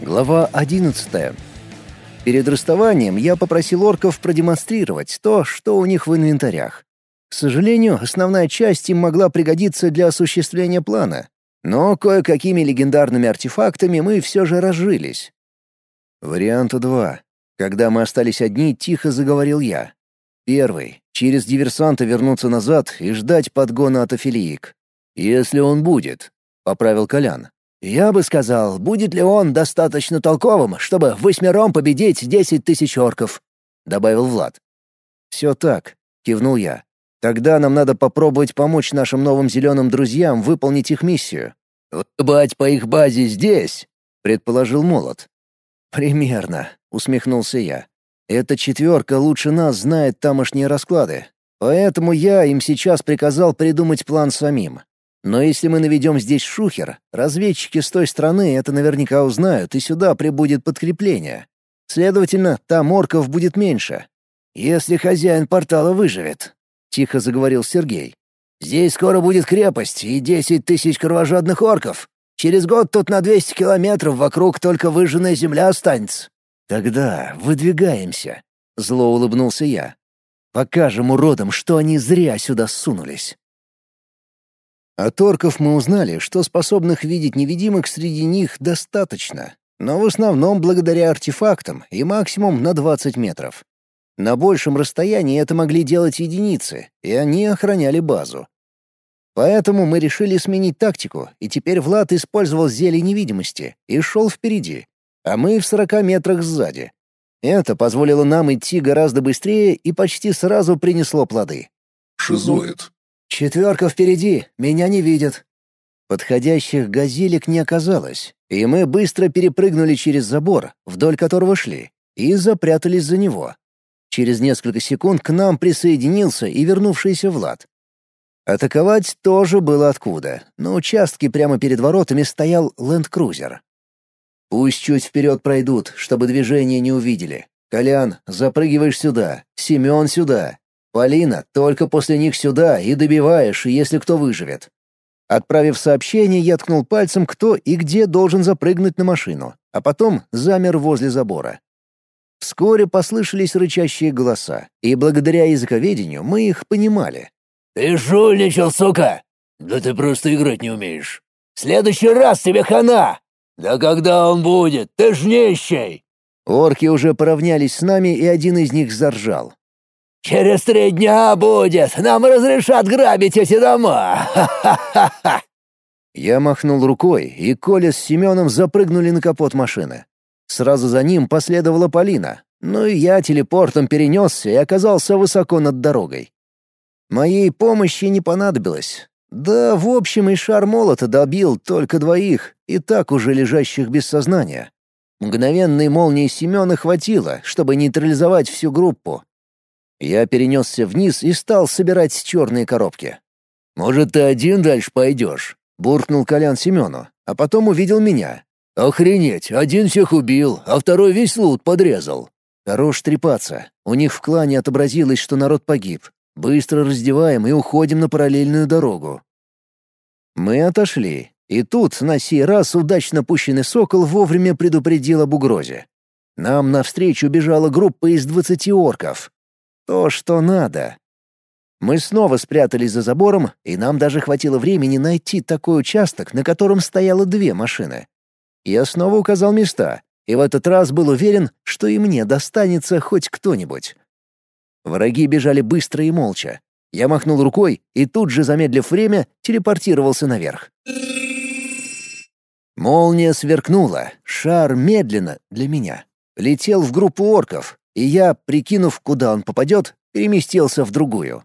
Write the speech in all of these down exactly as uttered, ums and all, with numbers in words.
Глава одиннадцатая. Перед расставанием я попросил орков продемонстрировать то, что у них в инвентарях. К сожалению, основная часть им могла пригодиться для осуществления плана, но кое-какими легендарными артефактами мы все же разжились. Варианта два. Когда мы остались одни, тихо заговорил я. Первый. Через диверсанта вернуться назад и ждать подгона от Афилиик. «Если он будет», — поправил Колян. «Я бы сказал, будет ли он достаточно толковым, чтобы восьмером победить десять тысяч орков», — добавил Влад. «Все так», — кивнул я. «Тогда нам надо попробовать помочь нашим новым зеленым друзьям выполнить их миссию». «Выбать по их базе здесь», — предположил Молот. «Примерно», — усмехнулся я. «Эта четверка лучше нас знает тамошние расклады, поэтому я им сейчас приказал придумать план самим. Но если мы наведем здесь шухер, разведчики с той стороны это наверняка узнают, и сюда прибудет подкрепление. Следовательно, там орков будет меньше. Если хозяин портала выживет», — тихо заговорил Сергей. «Здесь скоро будет крепость и десять тысяч кровожадных орков. Через год тут на двести километров вокруг только выжженная земля останется». «Тогда выдвигаемся», — зло улыбнулся я. «Покажем уродам, что они зря сюда сунулись». От орков мы узнали, что способных видеть невидимок среди них достаточно, но в основном благодаря артефактам и максимум на двадцать метров. На большем расстоянии это могли делать единицы, и они охраняли базу. Поэтому мы решили сменить тактику, и теперь Влад использовал зелье невидимости и шел впереди, а мы в сорока метрах сзади. Это позволило нам идти гораздо быстрее и почти сразу принесло плоды. «Шизоид». «Четверка впереди, меня не видят». Подходящих газелек не оказалось, и мы быстро перепрыгнули через забор, вдоль которого шли, и запрятались за него. Через несколько секунд к нам присоединился и вернувшийся Влад. Атаковать тоже было откуда. На участке прямо перед воротами стоял ленд-крузер. «Пусть чуть вперед пройдут, чтобы движение не увидели. Колян, запрыгиваешь сюда, Семен сюда. Полина, только после них сюда и добиваешь, если кто выживет». Отправив сообщение, я ткнул пальцем, кто и где должен запрыгнуть на машину, а потом замер возле забора. Вскоре послышались рычащие голоса, и благодаря языковедению мы их понимали. «Ты жульничал, сука! Да ты просто играть не умеешь. В следующий раз тебе хана! Да когда он будет? Ты ж нищий!» Орки уже поравнялись с нами, и один из них заржал. «Через три дня будет! Нам разрешат грабить эти дома! Ха-ха-ха-ха!» Я махнул рукой, и Коля с Семеном запрыгнули на капот машины. Сразу за ним последовала Полина, но и я телепортом перенесся и оказался высоко над дорогой. Моей помощи не понадобилось. Да, в общем, и шар молота добил только двоих, и так уже лежащих без сознания. Мгновенной молнии Семена хватило, чтобы нейтрализовать всю группу. Я перенесся вниз и стал собирать черные коробки. «Может, ты один дальше пойдешь?» — буркнул Колян Семену, а потом увидел меня. «Охренеть, один всех убил, а второй весь лут подрезал». «Хорош трепаться. У них в клане отобразилось, что народ погиб. Быстро раздеваем и уходим на параллельную дорогу». Мы отошли, и тут на сей раз удачно пущенный сокол вовремя предупредил об угрозе. Нам навстречу бежала группа из двадцати орков. То, что надо. Мы снова спрятались за забором, и нам даже хватило времени найти такой участок, на котором стояло две машины. Я снова указал места, и в этот раз был уверен, что и мне достанется хоть кто-нибудь. Враги бежали быстро и молча. Я махнул рукой и тут же, замедлив время, телепортировался наверх. Молния сверкнула, шар медленно, для меня, летел в группу орков, и я, прикинув, куда он попадет, переместился в другую.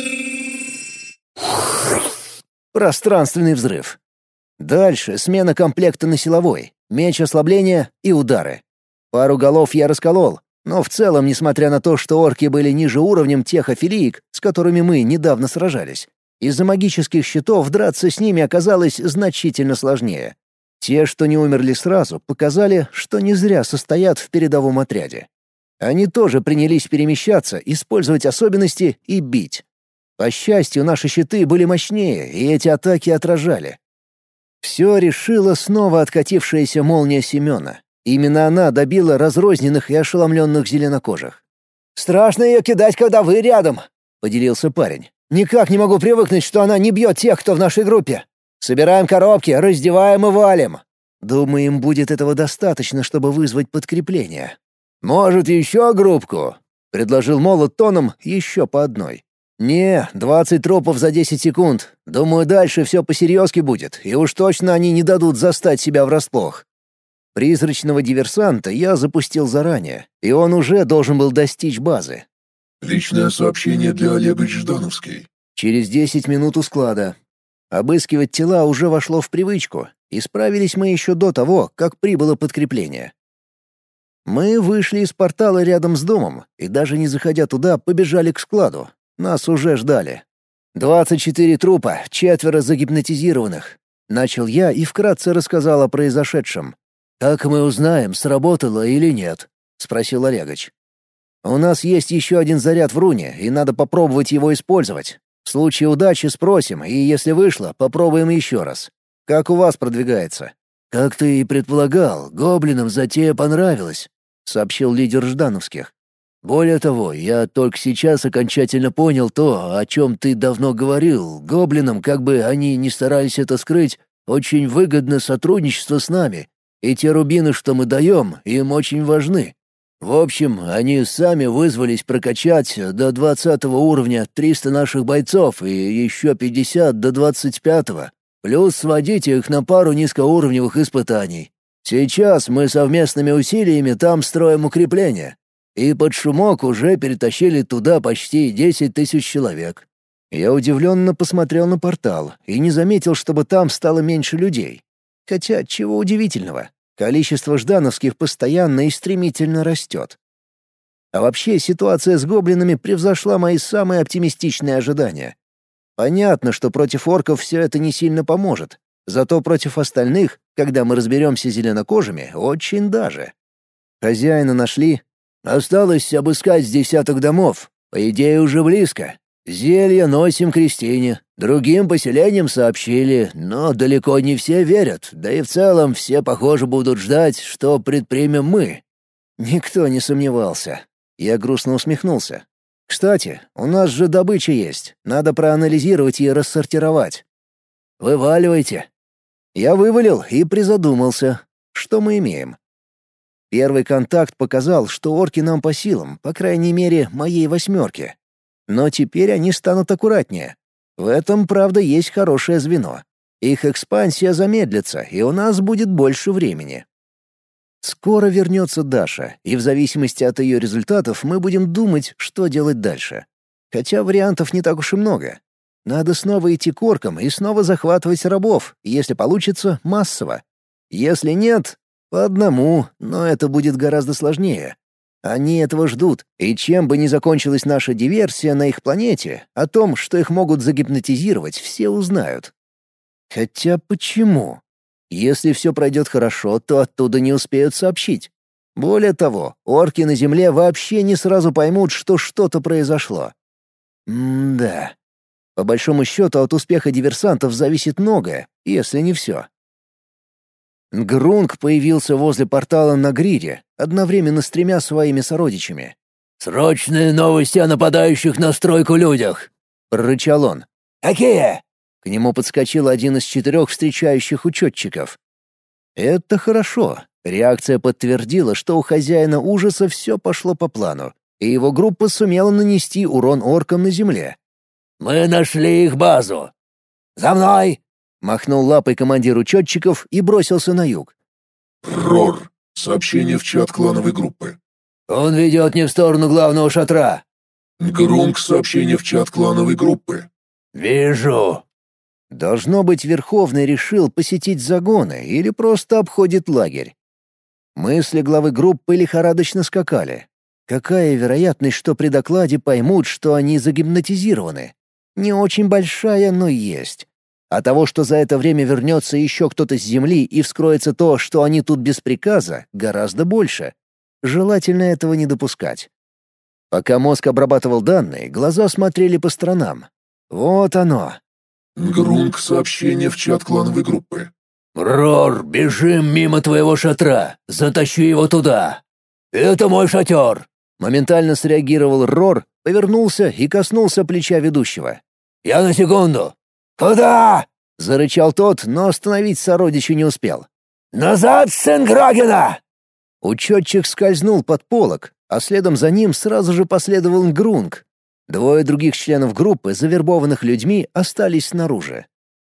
Пространственный взрыв. Дальше смена комплекта на силовой, меч ослабления и удары. Пару голов я расколол, но в целом, несмотря на то, что орки были ниже уровнем тех афилиик, с которыми мы недавно сражались, из-за магических щитов драться с ними оказалось значительно сложнее. Те, что не умерли сразу, показали, что не зря состоят в передовом отряде. Они тоже принялись перемещаться, использовать особенности и бить. По счастью, наши щиты были мощнее, и эти атаки отражали. Все решила снова откатившаяся молния Семена. Именно она добила разрозненных и ошеломленных зеленокожих. «Страшно ее кидать, когда вы рядом», — поделился парень. «Никак не могу привыкнуть, что она не бьет тех, кто в нашей группе. Собираем коробки, раздеваем и валим». Думаю, им будет этого достаточно, чтобы вызвать подкрепление. «Может, еще группку?» — предложил Молот тоном еще по одной. «Не, двадцать трупов за десять секунд. Думаю, дальше все по-серьезки будет, и уж точно они не дадут застать себя врасплох». Призрачного диверсанта я запустил заранее, и он уже должен был достичь базы. Личное сообщение для Олега Ждановский. Через десять минут у склада. Обыскивать тела уже вошло в привычку, и справились мы еще до того, как прибыло подкрепление. Мы вышли из портала рядом с домом, и даже не заходя туда, побежали к складу. Нас уже ждали. «Двадцать четыре трупа, четверо загипнотизированных». Начал я и вкратце рассказал о произошедшем. «Как мы узнаем, сработало или нет?» — спросил Олегович. «У нас есть еще один заряд в руне, и надо попробовать его использовать. В случае удачи спросим, и если вышло, попробуем еще раз. Как у вас продвигается?» «Как ты и предполагал, гоблинам затея понравилась», — сообщил лидер Ждановских. «Более того, я только сейчас окончательно понял то, о чем ты давно говорил. Гоблинам, как бы они ни старались это скрыть, очень выгодно сотрудничество с нами, и те рубины, что мы даем, им очень важны. В общем, они сами вызвались прокачать до двадцатого уровня триста наших бойцов и еще пятьдесят до двадцать пятого, плюс сводить их на пару низкоуровневых испытаний. Сейчас мы совместными усилиями там строим укрепления, и под шумок уже перетащили туда почти десять тысяч человек». Я удивленно посмотрел на портал и не заметил, чтобы там стало меньше людей. Хотя, чего удивительного, количество ждановских постоянно и стремительно растет. А вообще, ситуация с гоблинами превзошла мои самые оптимистичные ожидания. Понятно, что против орков все это не сильно поможет, зато против остальных, когда мы разберемся с зеленокожими, очень даже. Хозяина нашли. Осталось обыскать с десяток домов. По идее, уже близко. Зелья носим Кристине. Другим поселениям сообщили, но далеко не все верят, да и в целом все, похоже, будут ждать, что предпримем мы. Никто не сомневался. Я грустно усмехнулся. Кстати, у нас же добыча есть, надо проанализировать и рассортировать. Вываливайте. Я вывалил и призадумался, что мы имеем. Первый контакт показал, что орки нам по силам, по крайней мере, моей восьмерке. Но теперь они станут аккуратнее. В этом, правда, есть хорошее звено. Их экспансия замедлится, и у нас будет больше времени. Скоро вернется Даша, и в зависимости от ее результатов мы будем думать, что делать дальше. Хотя вариантов не так уж и много. Надо снова идти к оркам и снова захватывать рабов, если получится, массово. Если нет, по одному, но это будет гораздо сложнее. Они этого ждут, и чем бы ни закончилась наша диверсия на их планете, о том, что их могут загипнотизировать, все узнают. Хотя почему? Если все пройдет хорошо, то оттуда не успеют сообщить. Более того, орки на Земле вообще не сразу поймут, что что-то произошло. М-да. По большому счету, от успеха диверсантов зависит многое, если не все. Грунг появился возле портала на Грире, одновременно с тремя своими сородичами. «Срочные новости о нападающих на стройку людях!» — прорычал он. «Какие?» К нему подскочил один из четырех встречающих учетчиков. Это хорошо. Реакция подтвердила, что у хозяина ужаса все пошло по плану, и его группа сумела нанести урон оркам на земле. «Мы нашли их базу! За мной!» Махнул лапой командир учетчиков и бросился на юг. «Рор, сообщение в чат клановой группы». «Он ведет не в сторону главного шатра». «Грунг, сообщение в чат клановой группы». «Вижу». Должно быть, Верховный решил посетить загоны или просто обходит лагерь. Мысли главы группы лихорадочно скакали. Какая вероятность, что при докладе поймут, что они загипнотизированы? Не очень большая, но есть. А того, что за это время вернется еще кто-то с земли и вскроется то, что они тут без приказа, гораздо больше. Желательно этого не допускать. Пока мозг обрабатывал данные, глаза смотрели по сторонам. Вот оно. «Грунг, сообщение в чат клановой группы». «Рор, бежим мимо твоего шатра, затащи его туда. Это мой шатер!» Моментально среагировал Рор, повернулся и коснулся плеча ведущего. «Я на секунду!» «Куда?» — зарычал тот, но остановить сородича не успел. «Назад, сын Грагена!» Учетчик скользнул под полог, а следом за ним сразу же последовал Нгрунг. Двое других членов группы, завербованных людьми, остались снаружи.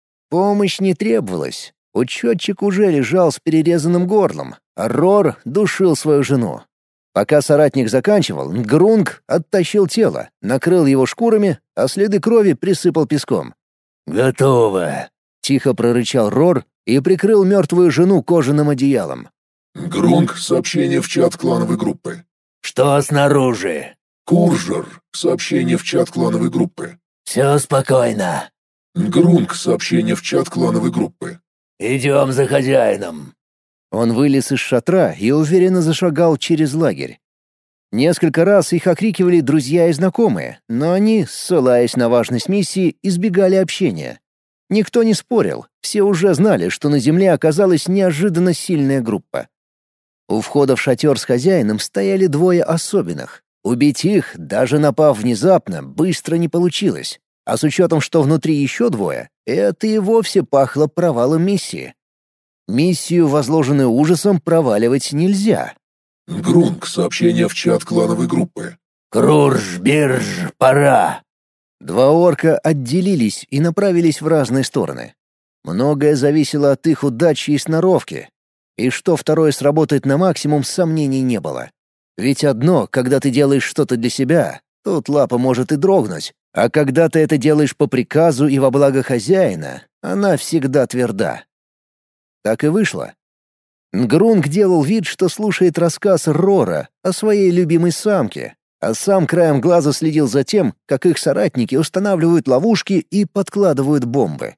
Помощь не требовалась. Учетчик уже лежал с перерезанным горлом, а Рор душил свою жену. Пока соратник заканчивал, Нгрунг оттащил тело, накрыл его шкурами, а следы крови присыпал песком. «Готово!» — тихо прорычал Рор и прикрыл мертвую жену кожаным одеялом. Грунг, сообщение в чат клановой группы. «Что снаружи?» Куржер, сообщение в чат клановой группы. «Все спокойно. Грунг, сообщение в чат клановой группы. Идем за хозяином». Он вылез из шатра и уверенно зашагал через лагерь. Несколько раз их окрикивали друзья и знакомые, но они, ссылаясь на важность миссии, избегали общения. Никто не спорил, все уже знали, что на земле оказалась неожиданно сильная группа. У входа в шатер с хозяином стояли двое особенных. Убить их, даже напав внезапно, быстро не получилось. А с учетом, что внутри еще двое, это и вовсе пахло провалом миссии. Миссию, возложенную ужасом, проваливать нельзя. Грунг, сообщение в чат клановой группы. «Крурж, бирж, пора!» Два орка отделились и направились в разные стороны. Многое зависело от их удачи и сноровки. И что второе сработает на максимум, сомнений не было. Ведь одно, когда ты делаешь что-то для себя, тут лапа может и дрогнуть, а когда ты это делаешь по приказу и во благо хозяина, она всегда тверда. Так и вышло. Нгрунг делал вид, что слушает рассказ Рора о своей любимой самке, а сам краем глаза следил за тем, как их соратники устанавливают ловушки и подкладывают бомбы.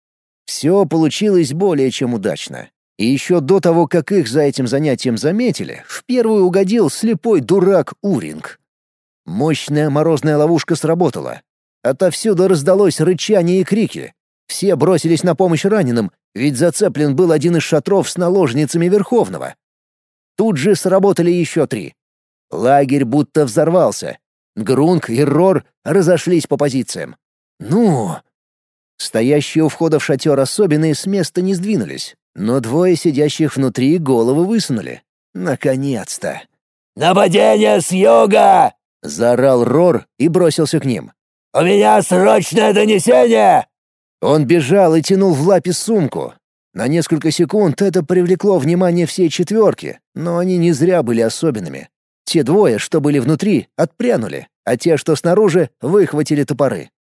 Все получилось более чем удачно. И еще до того, как их за этим занятием заметили, в первую угодил слепой дурак Уринг. Мощная морозная ловушка сработала. Отовсюду раздалось рычание и крики. Все бросились на помощь раненым, ведь зацеплен был один из шатров с наложницами Верховного. Тут же сработали еще три. Лагерь будто взорвался. Грунг и Рор разошлись по позициям. «Ну...» Стоящие у входа в шатер особенные с места не сдвинулись, но двое сидящих внутри головы высунули. Наконец-то! «Нападение с юга!» — заорал Рор и бросился к ним. «У меня срочное донесение!» Он бежал и тянул в лапе сумку. На несколько секунд это привлекло внимание всей четверки, но они не зря были особенными. Те двое, что были внутри, отпрянули, а те, что снаружи, выхватили топоры.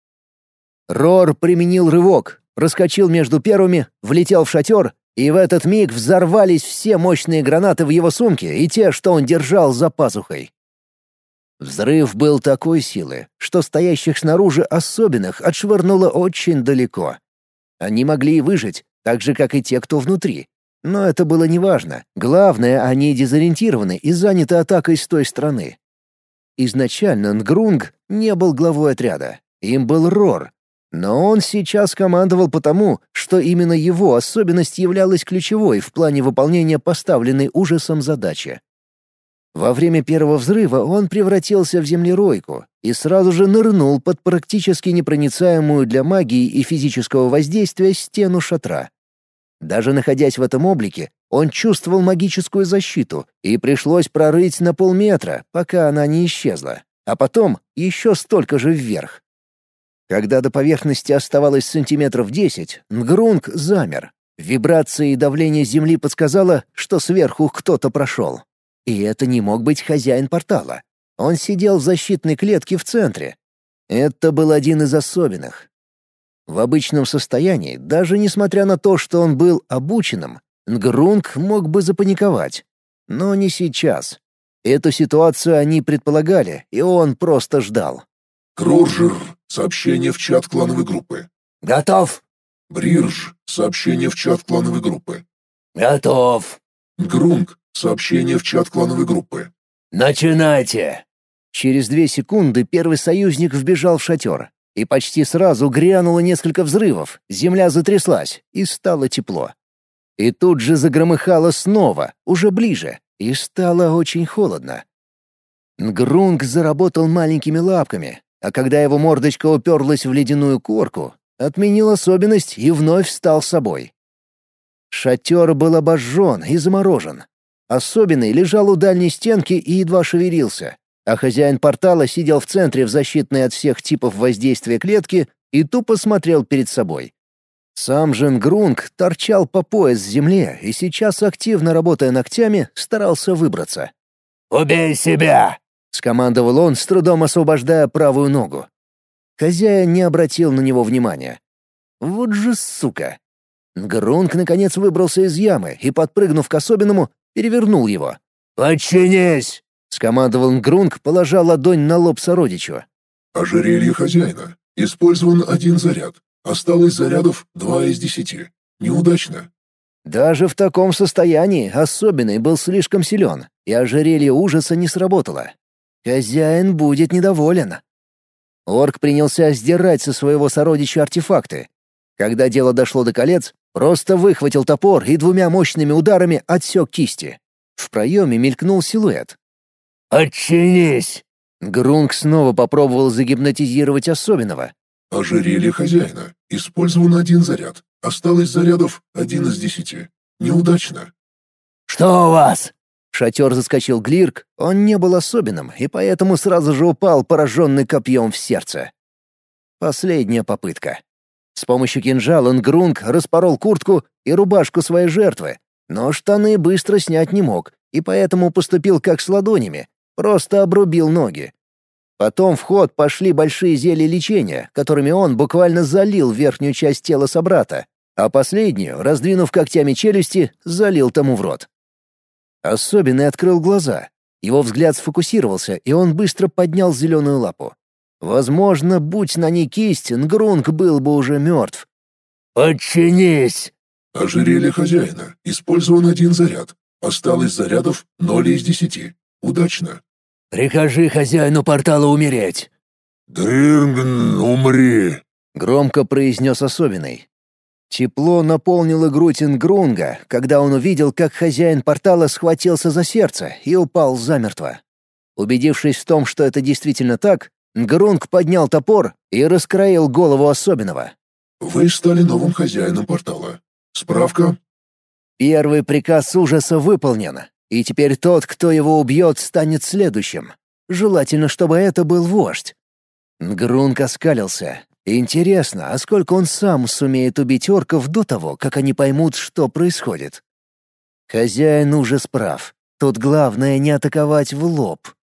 Рор применил рывок, проскочил между первыми, влетел в шатер, и в этот миг взорвались все мощные гранаты в его сумке и те, что он держал за пазухой. Взрыв был такой силы, что стоящих снаружи особенных отшвырнуло очень далеко. Они могли и выжить, так же, как и те, кто внутри. Но это было неважно. Главное, они дезориентированы и заняты атакой с той стороны. Изначально Нгрунг не был главой отряда. Им был Рор. Но он сейчас командовал потому, что именно его особенность являлась ключевой в плане выполнения поставленной ужасом задачи. Во время первого взрыва он превратился в землеройку и сразу же нырнул под практически непроницаемую для магии и физического воздействия стену шатра. Даже находясь в этом облике, он чувствовал магическую защиту, и пришлось прорыть на полметра, пока она не исчезла, а потом еще столько же вверх. Когда до поверхности оставалось сантиметров десять, Нгрунг замер. Вибрация и давление земли подсказало, что сверху кто-то прошел. И это не мог быть хозяин портала. Он сидел в защитной клетке в центре. Это был один из особенных. В обычном состоянии, даже несмотря на то, что он был обученным, Нгрунг мог бы запаниковать. Но не сейчас. Эту ситуацию они предполагали, и он просто ждал. Кроржер, сообщение в чат клановой группы. «Готов!» Брирж, сообщение в чат клановой группы. «Готов!» Грунг, сообщение в чат клановой группы. «Начинайте!» Через две секунды первый союзник вбежал в шатер, и почти сразу грянуло несколько взрывов, земля затряслась, и стало тепло. И тут же загромыхало снова, уже ближе, и стало очень холодно. Нгрунг заработал маленькими лапками, а когда его мордочка уперлась в ледяную корку, отменил особенность и вновь стал собой. Шатер был обожжен и заморожен. Особенный лежал у дальней стенки и едва шевелился, а хозяин портала сидел в центре в защитной от всех типов воздействия клетки и тупо смотрел перед собой. Сам же Нгрунг торчал по пояс в земле и сейчас, активно работая ногтями, старался выбраться. «Убей себя!» — скомандовал он, с трудом освобождая правую ногу. Хозяин не обратил на него внимания. Вот же сука! Нгрунг наконец выбрался из ямы и, подпрыгнув к особенному, перевернул его. «Подчинись!» — скомандовал Нгрунг, положа ладонь на лоб сородичу. Ожерелье хозяина. Использован один заряд. Осталось зарядов два из десяти. Неудачно. Даже в таком состоянии особенный был слишком силен, и ожерелье ужаса не сработало. Хозяин будет недоволен. Орк принялся сдирать со своего сородича артефакты. Когда дело дошло до колец, просто выхватил топор и двумя мощными ударами отсек кисти. В проеме мелькнул силуэт. «Подчинись!» Нгрунг снова попробовал загипнотизировать особенного. Ожерелье хозяина. Использован один заряд. Осталось зарядов один из десяти. Неудачно. «Что у вас?» В шатер заскочил Глирк, он не был особенным, и поэтому сразу же упал, пораженный копьем в сердце. Последняя попытка. С помощью кинжала Нгрунг распорол куртку и рубашку своей жертвы, но штаны быстро снять не мог, и поэтому поступил как с ладонями, просто обрубил ноги. Потом в ход пошли большие зелья лечения, которыми он буквально залил верхнюю часть тела собрата, а последнюю, раздвинув когтями челюсти, залил тому в рот. Особенный открыл глаза. Его взгляд сфокусировался, и он быстро поднял зеленую лапу. Возможно, будь на ней кисть, Нгрунг был бы уже мертв. «Подчинись!» Ожерелье хозяина. Использован один заряд. Осталось зарядов ноль из десяти. Удачно. «Прикажи хозяину портала умереть!» «Дрынгн, умри!» — громко произнес особенный. Тепло наполнило грудь Нгрунга, когда он увидел, как хозяин портала схватился за сердце и упал замертво. Убедившись в том, что это действительно так, Нгрунг поднял топор и раскроил голову особенного. Вы стали новым хозяином портала. Справка. Первый приказ ужаса выполнен, и теперь тот, кто его убьет, станет следующим. Желательно, чтобы это был вождь. Нгрунг оскалился. Интересно, а сколько он сам сумеет убить орков до того, как они поймут, что происходит? Хозяин ужас прав. Тут главное не атаковать в лоб.